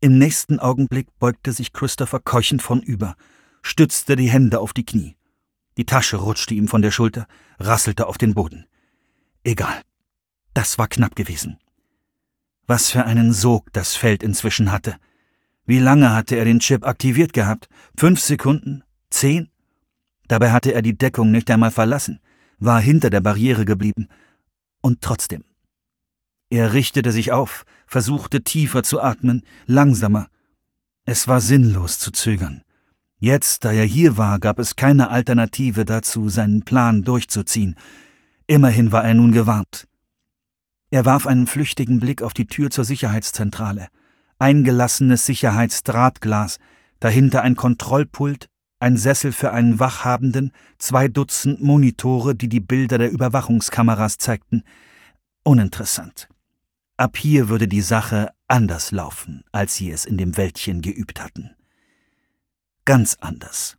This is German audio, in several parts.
Im nächsten Augenblick beugte sich Christopher keuchend vornüber, stützte die Hände auf die Knie. Die Tasche rutschte ihm von der Schulter, rasselte auf den Boden. Egal, das war knapp gewesen. Was für einen Sog das Feld inzwischen hatte. Wie lange hatte er den Chip aktiviert gehabt? 5 Sekunden? 10? Dabei hatte er die Deckung nicht einmal verlassen, war hinter der Barriere geblieben. Und trotzdem. Er richtete sich auf, versuchte tiefer zu atmen, langsamer. Es war sinnlos zu zögern. Jetzt, da er hier war, gab es keine Alternative dazu, seinen Plan durchzuziehen. Immerhin war er nun gewarnt. Er warf einen flüchtigen Blick auf die Tür zur Sicherheitszentrale. Eingelassenes Sicherheitsdrahtglas, dahinter ein Kontrollpult, ein Sessel für einen Wachhabenden, 2 Dutzend Monitore, die die Bilder der Überwachungskameras zeigten. Uninteressant. Ab hier würde die Sache anders laufen, als sie es in dem Wäldchen geübt hatten. Ganz anders.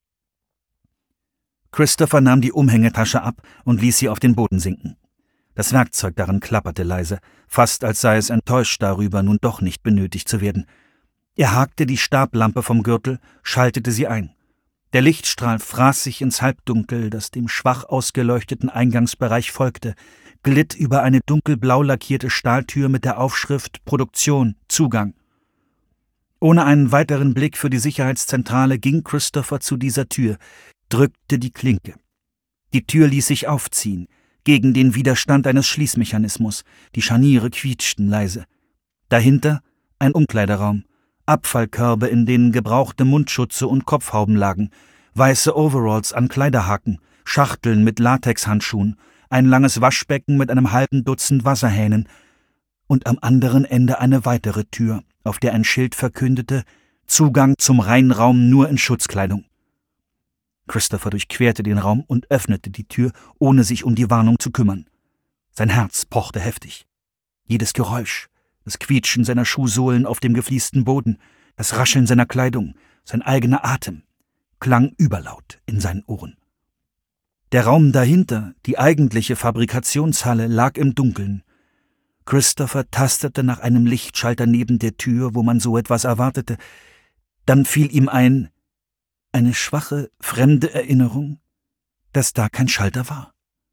Christopher nahm die Umhängetasche ab und ließ sie auf den Boden sinken. Das Werkzeug darin klapperte leise, fast als sei es enttäuscht darüber, nun doch nicht benötigt zu werden. Er hakte die Stablampe vom Gürtel, schaltete sie ein. Der Lichtstrahl fraß sich ins Halbdunkel, das dem schwach ausgeleuchteten Eingangsbereich folgte, glitt über eine dunkelblau lackierte Stahltür mit der Aufschrift »Produktion, Zugang«. Ohne einen weiteren Blick für die Sicherheitszentrale ging Christopher zu dieser Tür, drückte die Klinke. Die Tür ließ sich aufziehen, gegen den Widerstand eines Schließmechanismus, die Scharniere quietschten leise. Dahinter ein Umkleideraum, Abfallkörbe, in denen gebrauchte Mundschutze und Kopfhauben lagen, weiße Overalls an Kleiderhaken, Schachteln mit Latexhandschuhen, ein langes Waschbecken mit einem halben Dutzend Wasserhähnen und am anderen Ende eine weitere Tür, auf der ein Schild verkündete: Zugang zum Reinraum nur in Schutzkleidung. Christopher durchquerte den Raum und öffnete die Tür, ohne sich um die Warnung zu kümmern. Sein Herz pochte heftig. Jedes Geräusch, das Quietschen seiner Schuhsohlen auf dem gefliesten Boden, das Rascheln seiner Kleidung, sein eigener Atem, klang überlaut in seinen Ohren. Der Raum dahinter, die eigentliche Fabrikationshalle, lag im Dunkeln. Christopher tastete nach einem Lichtschalter neben der Tür, wo man so etwas erwartete. Dann fiel ihm ein, eine schwache, fremde Erinnerung, dass da kein Schalter war.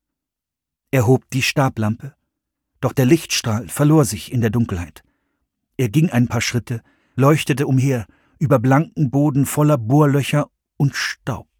Er hob die Stablampe, doch der Lichtstrahl verlor sich in der Dunkelheit. Er ging ein paar Schritte, leuchtete umher, über blanken Boden voller Bohrlöcher und Staub.